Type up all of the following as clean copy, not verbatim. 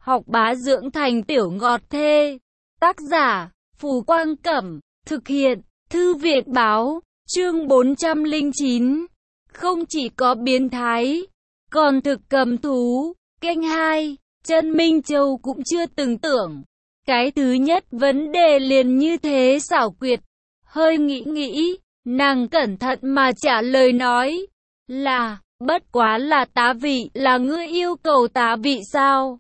Học bá dưỡng thành tiểu ngọt thê. Tác giả, Phù Quang Cẩm. Thực hiện, Thư viện báo. Chương 409. Không chỉ có biến thái, còn thực cầm thú. Kênh 2. Chân Minh Châu cũng chưa từng tưởng. Cái thứ nhất vấn đề liền như thế xảo quyệt. Hơi nghĩ, nàng cẩn thận mà trả lời nói là, bất quá là tá vị, là ngươi yêu cầu tá vị sao?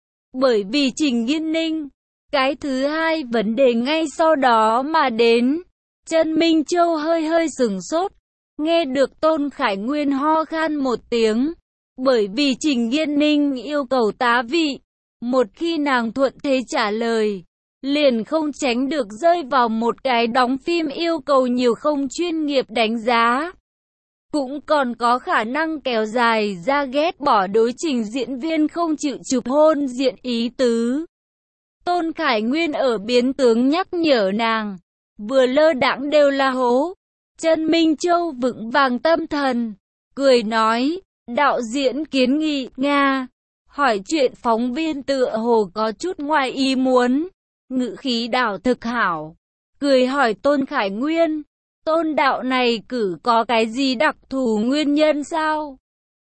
Bởi vì Trình Nghiên Ninh. Cái thứ hai vấn đề ngay sau đó mà đến. Chân Minh Châu hơi sửng sốt. Nghe được Tôn Khải Nguyên ho khan một tiếng. Bởi vì Trình Nghiên Ninh yêu cầu tá vị. Một khi nàng thuận thế trả lời, liền không tránh được rơi vào một cái đóng phim yêu cầu nhiều không chuyên nghiệp đánh giá. Cũng còn có khả năng kéo dài ra ghét bỏ đối trình diễn viên không chịu chụp hôn diện ý tứ. Tôn Khải Nguyên ở biến tướng nhắc nhở nàng, vừa lơ đãng đều là hố. Chân Minh Châu vững vàng tâm thần, cười nói, đạo diễn kiến nghị, Nga. Hỏi chuyện phóng viên tựa hồ có chút ngoài ý muốn, ngữ khí đảo thực hảo. Cười hỏi Tôn Khải Nguyên, Tôn đạo này cử có cái gì đặc thù nguyên nhân sao?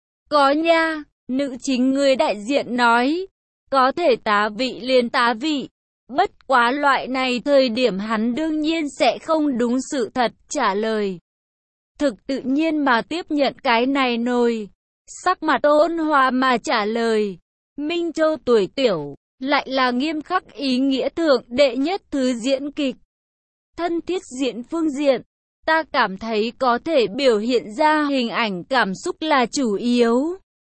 Có nha, nữ chính người đại diện nói, có thể tá vị liền tá vị. Bất quá loại này thời điểm hắn đương nhiên sẽ không đúng sự thật trả lời. Thực tự nhiên mà tiếp nhận cái này nồi. Sắc mặt ôn hòa mà trả lời, Minh Châu tuổi tiểu, lại là nghiêm khắc ý nghĩa thượng đệ nhất thứ diễn kịch. Thân thiết diễn phương diện, ta cảm thấy có thể biểu hiện ra hình ảnh cảm xúc là chủ yếu.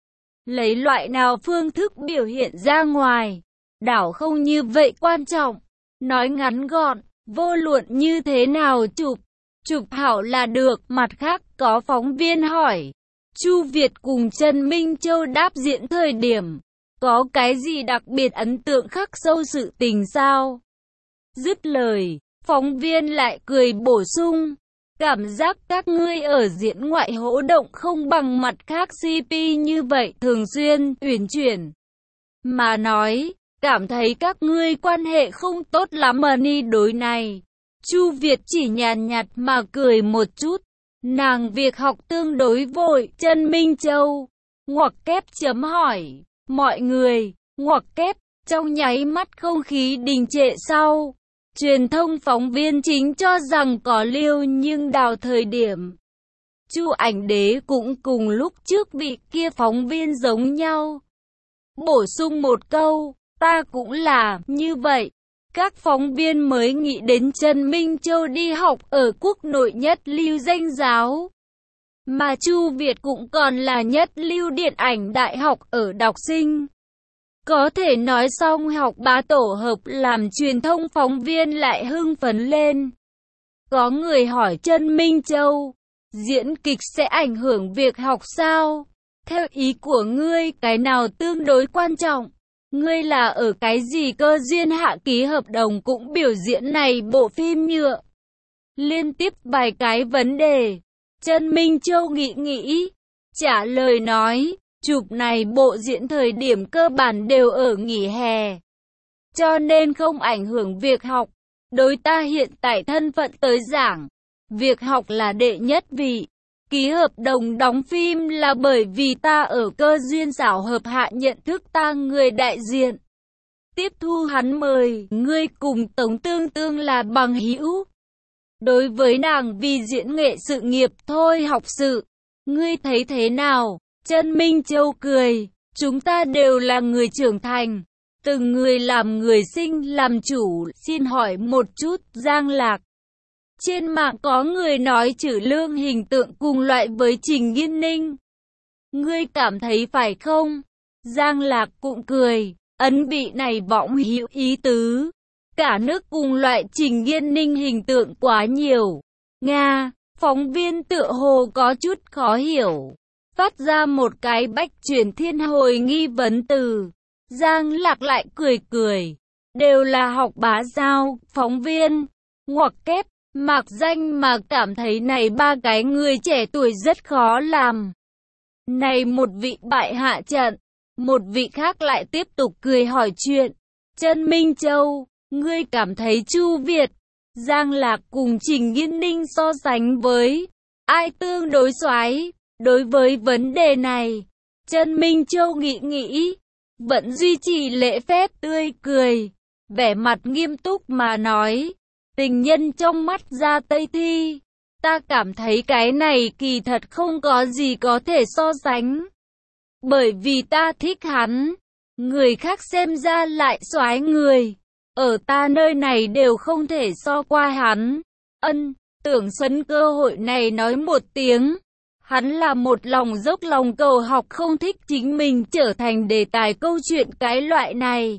Lấy loại nào phương thức biểu hiện ra ngoài, đảo không như vậy quan trọng. Nói ngắn gọn, vô luận như thế nào chụp hảo là được. Mặt khác có phóng viên hỏi, Chu Việt cùng Trần Minh Châu đáp diễn thời điểm, có cái gì đặc biệt ấn tượng khắc sâu sự tình sao? Dứt lời, phóng viên lại cười bổ sung, cảm giác các ngươi ở diễn ngoại hỗ động không bằng mặt khác CP như vậy thường xuyên, uyển chuyển. Mà nói, cảm thấy các ngươi quan hệ không tốt lắm mà ni đối này. Chu Việt chỉ nhàn nhạt mà cười một chút. Nàng việc học tương đối vội, Chân Minh Châu. Ngoặc kép chấm hỏi. Mọi người, ngoặc kép, trong nháy mắt không khí đình trệ sau. Truyền thông phóng viên chính cho rằng có Liêu nhưng đào thời điểm. Chu Ảnh Đế cũng cùng lúc trước vị kia phóng viên giống nhau. Bổ sung một câu, ta cũng là như vậy. Các phóng viên mới nghĩ đến Trần Minh Châu đi học ở quốc nội nhất lưu danh giáo. Mà Chu Việt cũng còn là nhất lưu điện ảnh đại học ở đọc sinh. Có thể nói xong học bá tổ hợp làm truyền thông phóng viên lại hưng phấn lên. Có người hỏi Trần Minh Châu, diễn kịch sẽ ảnh hưởng việc học sao? Theo ý của ngươi, cái nào tương đối quan trọng? Ngươi là ở cái gì cơ duyên hạ ký hợp đồng cũng biểu diễn này bộ phim nhựa? Liên tiếp vài cái vấn đề. Trần Minh Châu nghĩ, trả lời nói, chụp này bộ diễn thời điểm cơ bản đều ở nghỉ hè. Cho nên không ảnh hưởng việc học. Đối ta hiện tại thân phận tới giảng, việc học là đệ nhất vị. Ký hợp đồng đóng phim là bởi vì ta ở cơ duyên xảo hợp hạ nhận thức ta người đại diện. Tiếp thu hắn mời, ngươi cùng Tống Tương Tương là bằng hữu. Đối với nàng vì diễn nghệ sự nghiệp thôi học sự, ngươi thấy thế nào? Trần Minh Châu cười, chúng ta đều là người trưởng thành, từng người làm người sinh làm chủ. Xin hỏi một chút, Giang Lạc. Trên mạng có người nói Trử Lương hình tượng cùng loại với Trình Nghiên Ninh. Ngươi cảm thấy phải không? Giang Lạc cũng cười, ấn bị này võng hữu ý tứ. Cả nước cùng loại Trình Nghiên Ninh hình tượng quá nhiều. Nga, phóng viên tựa hồ có chút khó hiểu. Phát ra một cái bách truyền thiên hồi nghi vấn từ. Giang Lạc lại cười. Đều là học bá giao, phóng viên. Ngoặc kép, mạc danh mà cảm thấy này ba cái người trẻ tuổi rất khó làm. Này một vị bại hạ trận, Một vị khác lại tiếp tục cười hỏi chuyện. Trân Minh Châu, ngươi cảm thấy Chu Việt, Giang Lạc cùng Trình Yên Ninh so sánh với ai tương đối soái? Đối với vấn đề này, Trân Minh Châu nghĩ, vẫn duy trì lễ phép tươi cười, vẻ mặt nghiêm túc mà nói, tình nhân trong mắt Gia Tây Thi, ta cảm thấy cái này kỳ thật không có gì có thể so sánh. Bởi vì ta thích hắn, người khác xem ra lại soái người, ở ta nơi này đều không thể so qua hắn. Tưởng sấn cơ hội này nói một tiếng. Hắn là một lòng dốc lòng cầu học, không thích chính mình trở thành đề tài câu chuyện cái loại này.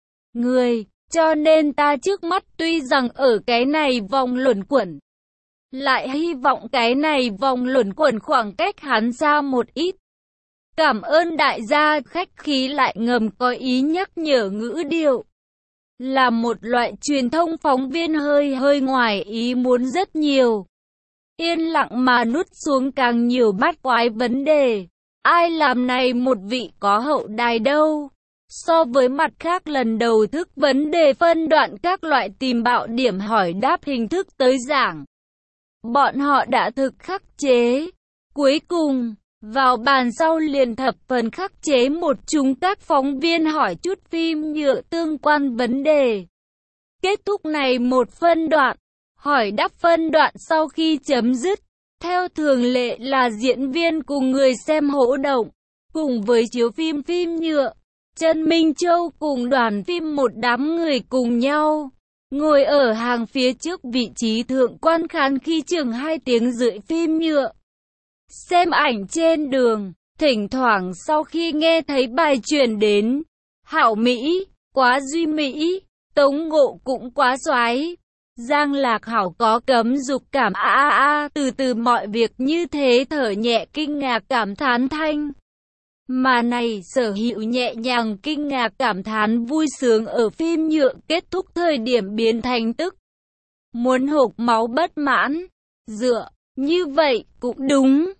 Cho nên ta trước mắt tuy rằng ở cái này vòng luẩn quẩn, lại hy vọng cái này vòng luẩn quẩn khoảng cách hắn xa một ít. Cảm ơn đại gia, khách khí lại ngầm có ý nhắc nhở ngữ điệu. Là một loại truyền thông phóng viên hơi ngoài ý muốn rất nhiều. Yên lặng mà nuốt xuống càng nhiều bát quái vấn đề. Ai làm này một vị có hậu đài đâu? So với mặt khác lần đầu thức vấn đề phân đoạn các loại tìm bạo điểm hỏi đáp hình thức tới giảng, bọn họ đã thực khắc chế. Cuối cùng, vào bàn sau liền thập phần khắc chế một chúng các phóng viên hỏi chút phim nhựa tương quan vấn đề. Kết thúc này một phân đoạn. Hỏi đáp phân đoạn sau khi chấm dứt, theo thường lệ là diễn viên cùng người xem hỗ động, cùng với chiếu phim nhựa. Trân Minh Châu cùng đoàn phim một đám người cùng nhau, ngồi ở hàng phía trước vị trí thượng quan khán khi chừng 2 tiếng rưỡi phim nhựa. Xem ảnh trên đường, thỉnh thoảng sau khi nghe thấy bài truyền đến, Hảo Mỹ, quá duy mỹ, Tống Ngộ cũng quá soái. Giang Lạc Hảo có cấm dục cảm từ mọi việc như thế thở nhẹ kinh ngạc cảm thán thanh. Mà này Sở Hữu nhẹ nhàng kinh ngạc cảm thán vui sướng ở phim nhựa kết thúc thời điểm biến thành tức muốn hộc máu bất mãn. Dựa, như vậy cũng đúng,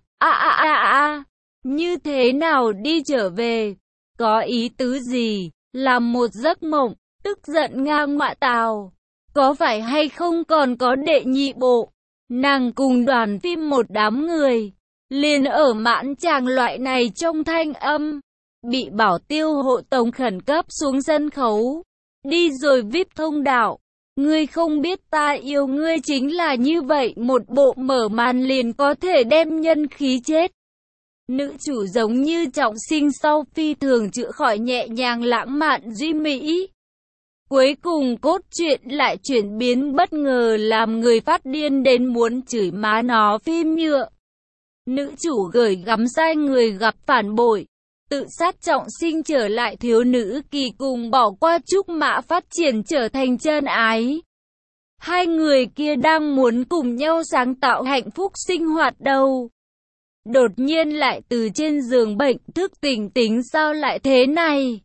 như thế nào đi trở về, có ý tứ gì, làm một giấc mộng, tức giận ngang ngọa tào. Có phải hay không còn có đệ nhị bộ? Nàng cùng đoàn phim một đám người, liền ở mãn tràng loại này trong thanh âm, bị bảo tiêu hộ tống khẩn cấp xuống sân khấu, đi rồi VIP thông đạo. Ngươi không biết ta yêu ngươi chính là như vậy, một bộ mở màn liền có thể đem nhân khí chết. Nữ chủ giống như trọng sinh sau phi thường chữa khỏi nhẹ nhàng lãng mạn duy mỹ. Cuối cùng cốt truyện lại chuyển biến bất ngờ làm người phát điên đến muốn chửi má nó phim nhựa. Nữ chủ gửi gắm sai người gặp phản bội, tự sát trọng sinh trở lại thiếu nữ kỳ cùng bỏ qua trúc mã phát triển trở thành chân ái. Hai người kia đang muốn cùng nhau sáng tạo hạnh phúc sinh hoạt đâu. Đột nhiên lại từ trên giường bệnh thức tỉnh, tính sao lại thế này?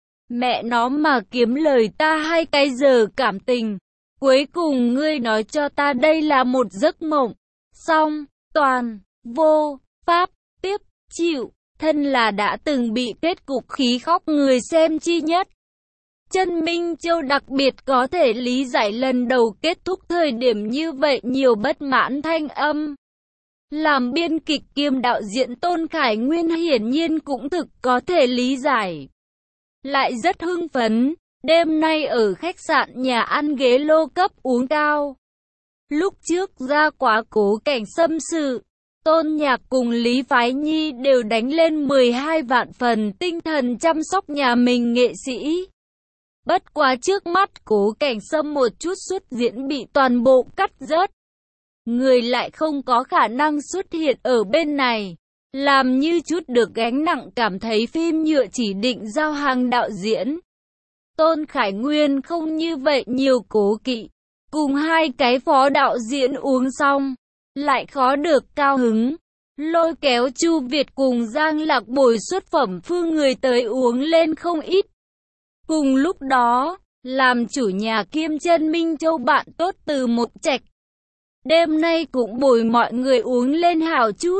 Mẹ nó mà kiếm lời ta 2 cái giờ cảm tình. Cuối cùng ngươi nói cho ta đây là một giấc mộng. Xong, toàn, vô, pháp, tiếp, chịu. Thân là đã từng bị kết cục khí khóc người xem chi nhất. Trân Minh Châu đặc biệt có thể lý giải lần đầu kết thúc thời điểm như vậy nhiều bất mãn thanh âm. Làm biên kịch kiêm đạo diễn Tôn Khải Nguyên hiển nhiên cũng thực có thể lý giải. Lại rất hưng phấn, đêm nay ở khách sạn nhà ăn ghế lô cấp uống cao. Lúc trước ra quá cố cảnh xâm sự, Tôn Nhạc cùng Lý Phái Nhi đều đánh lên 12 vạn phần tinh thần chăm sóc nhà mình nghệ sĩ. Bất quá trước mắt cố cảnh xâm một chút xuất diễn bị toàn bộ cắt rớt. Người lại không có khả năng xuất hiện ở bên này. Làm như chút được gánh nặng cảm thấy phim nhựa chỉ định giao hàng đạo diễn. Tôn Khải Nguyên không như vậy nhiều cố kỵ. Cùng 2 cái phó đạo diễn uống xong, lại khó được cao hứng. Lôi kéo Chu Việt cùng Giang Lạc bồi xuất phẩm phương người tới uống lên không ít. Cùng lúc đó, làm chủ nhà kiêm Trân Minh Châu bạn tốt Từ Một Trạch, đêm nay cũng bồi mọi người uống lên hào chút.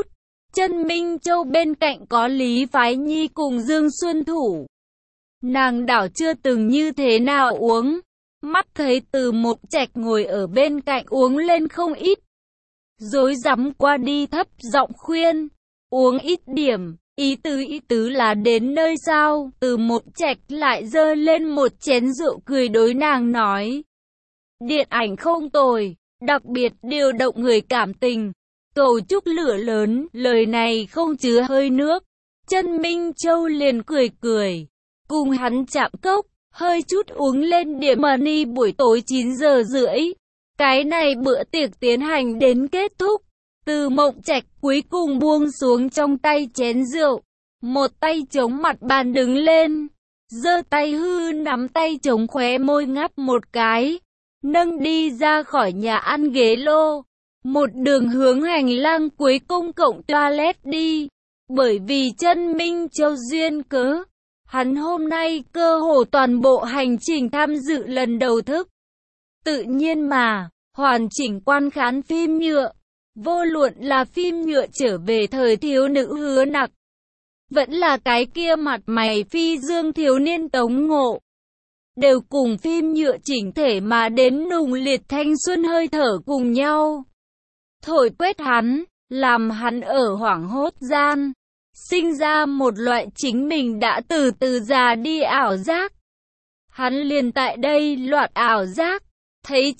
Chân Minh Châu bên cạnh có Lý Phái Nhi cùng Dương Xuân Thủ. Nàng đảo chưa từng như thế nào uống. Mắt thấy Từ Mộng Trạch ngồi ở bên cạnh uống lên không ít. Rối rắm qua đi thấp giọng khuyên. Uống ít điểm, ý tứ là đến nơi sao. Từ Mộng Trạch lại giơ lên một chén rượu cười đối nàng nói. Điện ảnh không tồi, đặc biệt điều động người cảm tình. Cầu chúc lửa lớn, lời này không chứa hơi nước. Chân Minh Châu liền cười cười. Cùng hắn chạm cốc, hơi chút uống lên điểm money buổi tối 9 giờ rưỡi. Cái này bữa tiệc tiến hành đến kết thúc. Từ Mộng Trạch cuối cùng buông xuống trong tay chén rượu. Một tay chống mặt bàn đứng lên. Giơ tay hư nắm tay chống khóe môi ngáp một cái. Nâng đi ra khỏi nhà ăn ghế lô. Một đường hướng hành lang cuối công cộng toilet đi. Bởi vì Chân Minh Châu duyên cớ, hắn hôm nay cơ hồ toàn bộ hành trình tham dự lần đầu thức. Tự nhiên mà, hoàn chỉnh quan khán phim nhựa. Vô luận là phim nhựa trở về thời thiếu nữ Hứa Nặc, vẫn là cái kia mặt mày phi dương thiếu niên Tống Ngộ, đều cùng phim nhựa chỉnh thể mà đến nùng liệt thanh xuân hơi thở cùng nhau. Thổi quét hắn, làm hắn ở hoảng hốt gian, sinh ra một loại chính mình đã từ từ già đi ảo giác. Hắn liền tại đây loạt ảo giác, thấy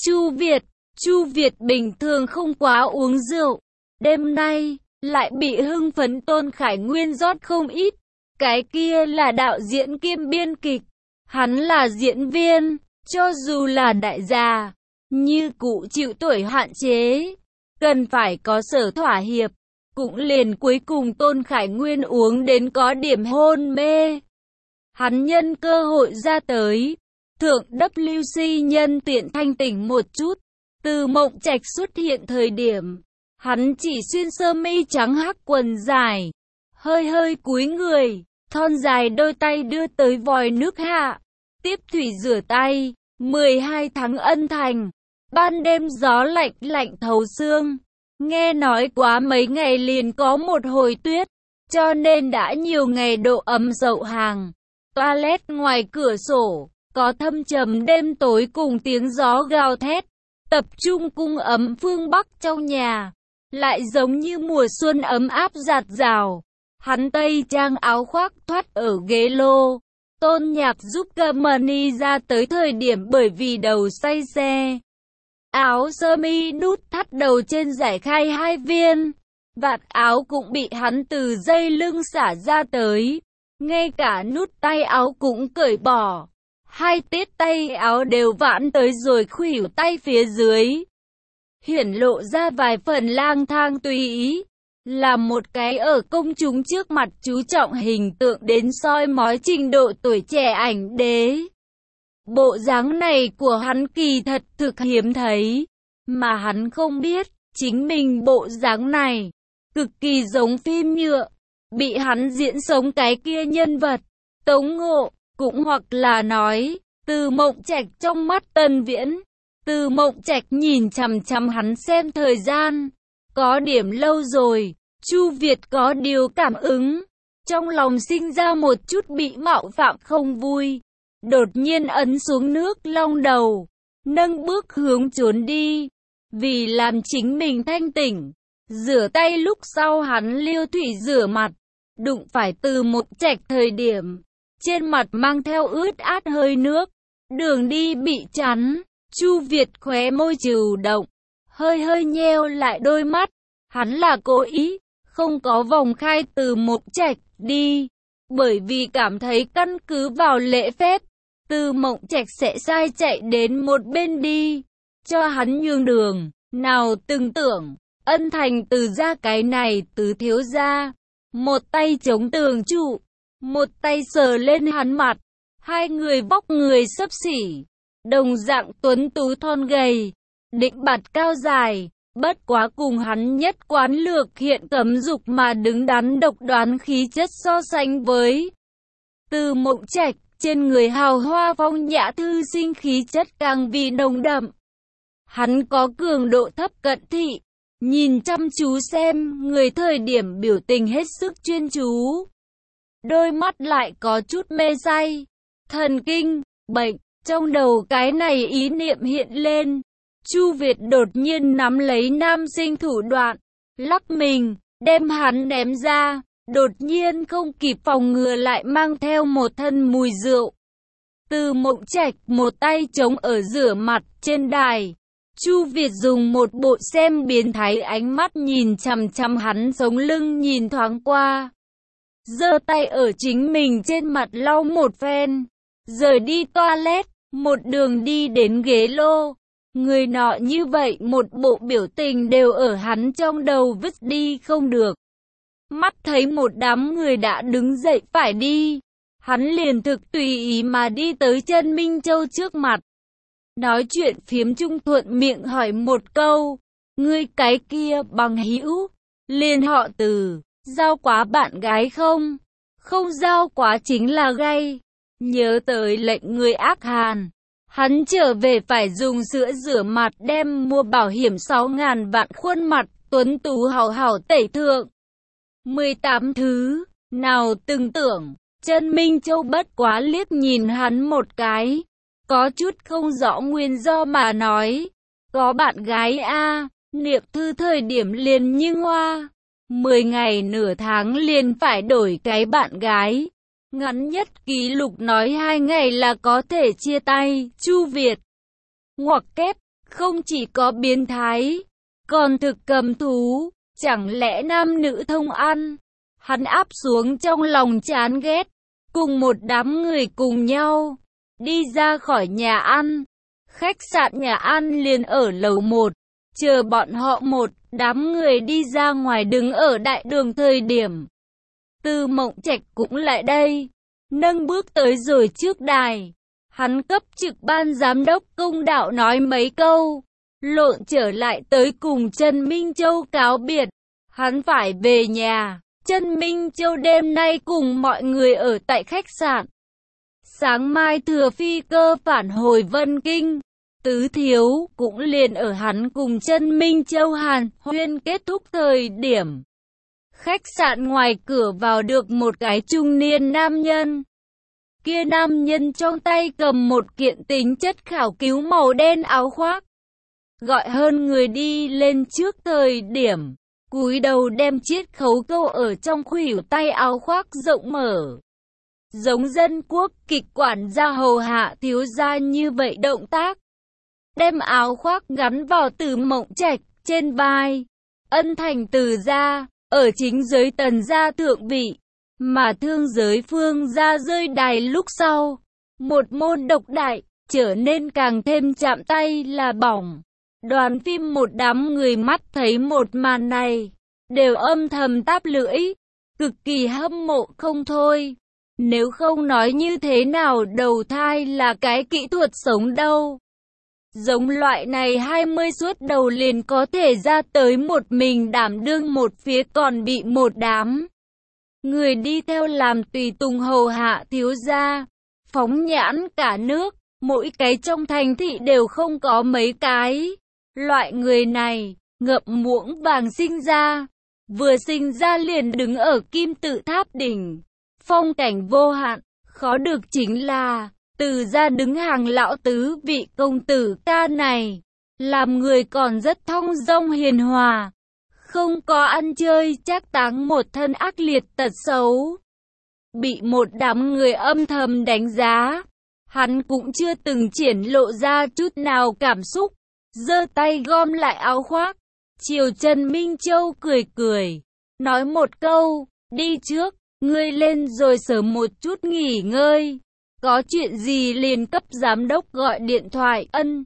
Chu Việt bình thường không quá uống rượu, đêm nay lại bị hưng phấn Tôn Khải Nguyên rót không ít. Cái kia là đạo diễn kiêm biên kịch, hắn là diễn viên, cho dù là đại già, như cụ chịu tuổi hạn chế, cần phải có sở thỏa hiệp. Cũng liền cuối cùng Tôn Khải Nguyên uống đến có điểm hôn mê. Hắn nhân cơ hội ra tới, thượng WC nhân tiện thanh tỉnh một chút. Từ Mộng Trạch xuất hiện thời điểm, hắn chỉ xuyên sơ mi trắng hắc quần dài, hơi cúi người, thon dài đôi tay đưa tới vòi nước hạ, tiếp thủy rửa tay. 12 tháng ân thành, ban đêm gió lạnh lạnh thấu xương. Nghe nói quá mấy ngày liền có một hồi tuyết, cho nên đã nhiều ngày độ ấm dậu hàng. Toilet ngoài cửa sổ, có thâm trầm đêm tối cùng tiếng gió gào thét. Tập trung cung ấm phương Bắc trong nhà, lại giống như mùa xuân ấm áp dạt dào. Hắn tây trang áo khoác thoát ở ghế lô. Tôn Nhạc giúp Germany ra tới thời điểm bởi vì đầu say xe. Áo sơ mi nút thắt đầu trên giải khai 2 viên. Vạt áo cũng bị hắn từ dây lưng xả ra tới. Ngay cả nút tay áo cũng cởi bỏ. 2 tiết tay áo đều vãn tới rồi khuỷu tay phía dưới. Hiển lộ ra vài phần lang thang tùy ý. Là một cái ở công chúng trước mặt chú trọng hình tượng đến soi mói trình độ tuổi trẻ ảnh đế. Bộ dáng này của hắn kỳ thật thực hiếm thấy. Mà hắn không biết, chính mình bộ dáng này cực kỳ giống phim nhựa. Bị hắn diễn sống cái kia nhân vật Tống Ngộ, cũng hoặc là nói Từ Mộng Trạch trong mắt Tân Viễn. Từ Mộng Trạch nhìn chằm chằm hắn xem thời gian, có điểm lâu rồi. Chu Việt có điều cảm ứng, trong lòng sinh ra một chút bị mạo phạm không vui, đột nhiên ấn xuống nước long đầu, nâng bước hướng trốn đi. Vì làm chính mình thanh tỉnh, rửa tay lúc sau hắn liêu thủy rửa mặt, đụng phải Từ Mộng Trạch thời điểm, trên mặt mang theo ướt át hơi nước, đường đi bị chắn. Chu Việt khóe môi trừ động, hơi nheo lại đôi mắt, hắn là cố ý, không có vòng khai Từ Mộng Trạch đi, bởi vì cảm thấy căn cứ vào lễ phép, Từ Mộng Trạch sẽ sai chạy đến một bên đi, cho hắn nhường đường. Nào từng tưởng, ân thành Từ gia cái này Từ thiếu gia, một tay chống tường trụ, một tay sờ lên hắn mặt, hai người vóc người xấp xỉ, đồng dạng tuấn tú thon gầy, định bạt cao dài, bất quá cùng hắn nhất quán lược hiện cấm dục mà đứng đắn độc đoán khí chất so sánh với Từ Mộng Trạch, trên người hào hoa phong nhã thư sinh khí chất càng vì nồng đậm. Hắn có cường độ thấp cận thị, nhìn chăm chú xem người, thời điểm biểu tình hết sức chuyên chú. Đôi mắt lại có chút mê say. Thần kinh, bệnh, trong đầu cái này ý niệm hiện lên. Chu Việt đột nhiên nắm lấy nam sinh thủ đoạn, lắc mình, đem hắn ném ra, đột nhiên không kịp phòng ngừa lại mang theo một thân mùi rượu. Từ Mộng Trạch một tay chống ở rửa mặt trên đài. Chu Việt dùng một bộ xem biến thái ánh mắt nhìn chằm chằm hắn sống lưng nhìn thoáng qua. Giơ tay ở chính mình trên mặt lau một phen, rời đi toilet, một đường đi đến ghế lô. Người nọ như vậy một bộ biểu tình đều ở hắn trong đầu vứt đi không được. Mắt thấy một đám người đã đứng dậy phải đi, hắn liền thực tùy ý mà đi tới Trần Minh Châu trước mặt. Nói chuyện phiếm chung thuận miệng hỏi một câu, ngươi cái kia bằng hữu, liền họ Từ, giao quá bạn gái không? Không giao quá chính là gay. Nhớ tới lệnh người ác hàn, hắn trở về phải dùng sữa rửa mặt đem mua bảo hiểm 6.000 vạn khuôn mặt tuấn tú hảo hảo tẩy thượng. 18 thứ, nào từng tưởng, Trần Minh Châu bất quá liếc nhìn hắn một cái, có chút không rõ nguyên do mà nói, có bạn gái a, niệm thư thời điểm liền như hoa, 10 ngày nửa tháng liền phải đổi cái bạn gái. Ngắn nhất ký lục nói 2 ngày là có thể chia tay. Chu Việt ngoặc kép, không chỉ có biến thái, còn thực cầm thú, chẳng lẽ nam nữ thông ăn? Hắn áp xuống trong lòng chán ghét, cùng một đám người cùng nhau đi ra khỏi nhà ăn. Khách sạn nhà ăn liền ở lầu 1, chờ bọn họ một đám người đi ra ngoài đứng ở đại đường thời điểm. Từ Mộng Trạch cũng lại đây, nâng bước tới rồi trước đài. Hắn cấp trực ban giám đốc công đạo nói mấy câu, lộn trở lại tới cùng Trần Minh Châu cáo biệt. Hắn phải về nhà. Trần Minh Châu đêm nay cùng mọi người ở tại khách sạn. Sáng mai thừa phi cơ phản hồi Vân Kinh. Tứ thiếu cũng liền ở hắn cùng Trần Minh Châu hàn huyên kết thúc thời điểm. Khách sạn ngoài cửa vào được một cái trung niên nam nhân. Kia nam nhân trong tay cầm một kiện tính chất khảo cứu màu đen áo khoác. Gọi hơn người đi lên trước thời điểm, cúi đầu đem chiết khấu câu ở trong khuỷu tay áo khoác rộng mở. Giống dân quốc kịch quản gia hầu hạ thiếu gia như vậy động tác. Đem áo khoác gắn vào Từ Mộng Trạch trên vai. Ân thành Từ gia, ở chính giới Tần gia thượng vị, mà thương giới Phương gia rơi đài lúc sau. Một môn độc đại, trở nên càng thêm chạm tay là bỏng. Đoàn phim một đám người mắt thấy một màn này, đều âm thầm táp lưỡi, cực kỳ hâm mộ không thôi. Nếu không nói như thế nào đầu thai là cái kỹ thuật sống đâu. Giống loại này 20 suốt đầu liền có thể ra tới một mình đảm đương một phía còn bị một đám người đi theo làm tùy tùng hầu hạ thiếu gia. Phóng nhãn cả nước, mỗi cái trong thành thị đều không có mấy cái. Loại người này, ngậm muỗng vàng sinh ra, vừa sinh ra liền đứng ở kim tự tháp đỉnh. Phong cảnh vô hạn, khó được chính là, Từ gia đứng hàng lão tứ vị công tử ca này. Làm người còn rất thong dong hiền hòa, không có ăn chơi trác táng một thân ác liệt tật xấu. Bị một đám người âm thầm đánh giá, hắn cũng chưa từng triển lộ ra chút nào cảm xúc. Giơ tay gom lại áo khoác, chiều Trần Minh Châu cười cười, nói một câu, đi trước, ngươi lên rồi sớm một chút nghỉ ngơi. Có chuyện gì liền cấp giám đốc gọi điện thoại. Ân,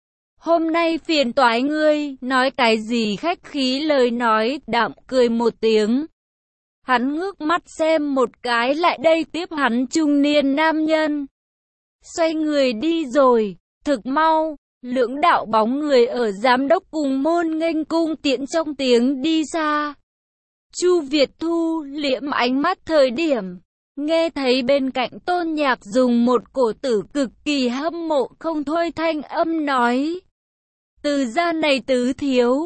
hôm nay phiền toái ngươi. Nói cái gì khách khí lời nói, đạm cười một tiếng. Hắn ngước mắt xem một cái lại đây tiếp hắn trung niên nam nhân. Xoay người đi rồi, thực mau. Lưỡng đạo bóng người ở giám đốc cùng môn nghênh cung tiễn trong tiếng đi xa. Chu Việt thu liễm ánh mắt thời điểm, nghe thấy bên cạnh Tôn Nhạc dùng một cổ tử cực kỳ hâm mộ không thôi thanh âm nói. Từ gia này tứ thiếu,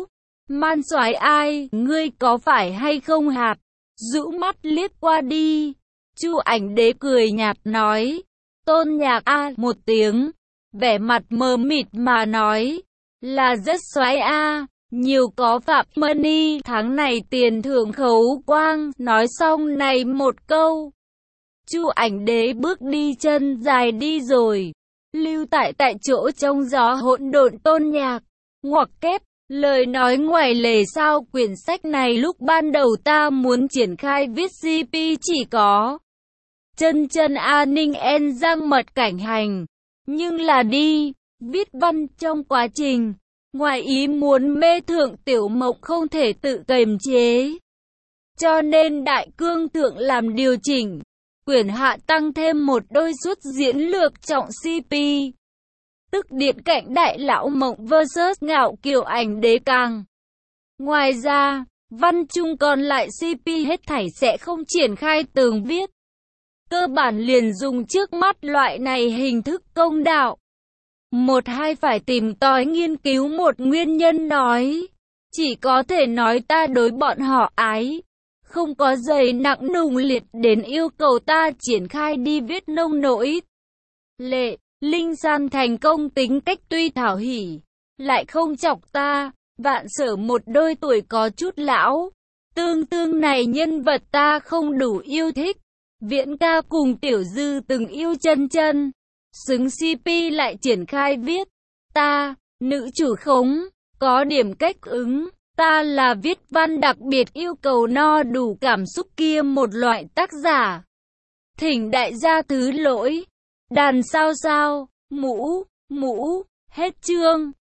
Man soái ai, ngươi có phải hay không hạt? Rũ mắt liếc qua đi. Chu Ảnh Đế cười nhạt nói. Tôn Nhạc a một tiếng, vẻ mặt mờ mịt mà nói. Là rất soái a, nhiều có Phạm Money, tháng này tiền thưởng khấu quang. Nói xong này một câu, Chu Ảnh Đế bước đi chân dài đi rồi. Lưu tại chỗ trong gió hỗn độn Tôn Nhạc. Ngoặc kép, lời nói ngoài lề sao quyển sách này lúc ban đầu ta muốn triển khai viết CP chỉ có chân an ninh en răng mật cảnh hành. Nhưng là đi, viết văn trong quá trình, ngoài ý muốn mê thượng tiểu mộng không thể tự kiềm chế. Cho nên đại cương thượng làm điều chỉnh. Quyển hạ tăng thêm một đôi suất diễn lược trọng CP. Tức điện cảnh đại lão mộng vs ngạo kiều Ảnh Đế càng. Ngoài ra, văn chung còn lại CP hết thảy sẽ không triển khai tường viết. Cơ bản liền dùng trước mắt loại này hình thức công đạo. Một hai phải tìm tòi nghiên cứu một nguyên nhân nói. Chỉ có thể nói ta đối bọn họ ái. Không có dày nặng nùng liệt đến yêu cầu ta triển khai đi viết nông nỗi. Lệ, Linh San thành công tính cách tuy thảo hỉ, lại không chọc ta, vạn sở một đôi tuổi có chút lão. Tương này nhân vật ta không đủ yêu thích. Viễn ca cùng Tiểu Dư từng yêu chân, xứng CP lại triển khai viết. Ta, nữ chủ khống, có điểm cách ứng. Ta là viết văn đặc biệt yêu cầu no đủ cảm xúc kia một loại tác giả. Thỉnh đại gia thứ lỗi. Đàn sao, mũ, hết chương.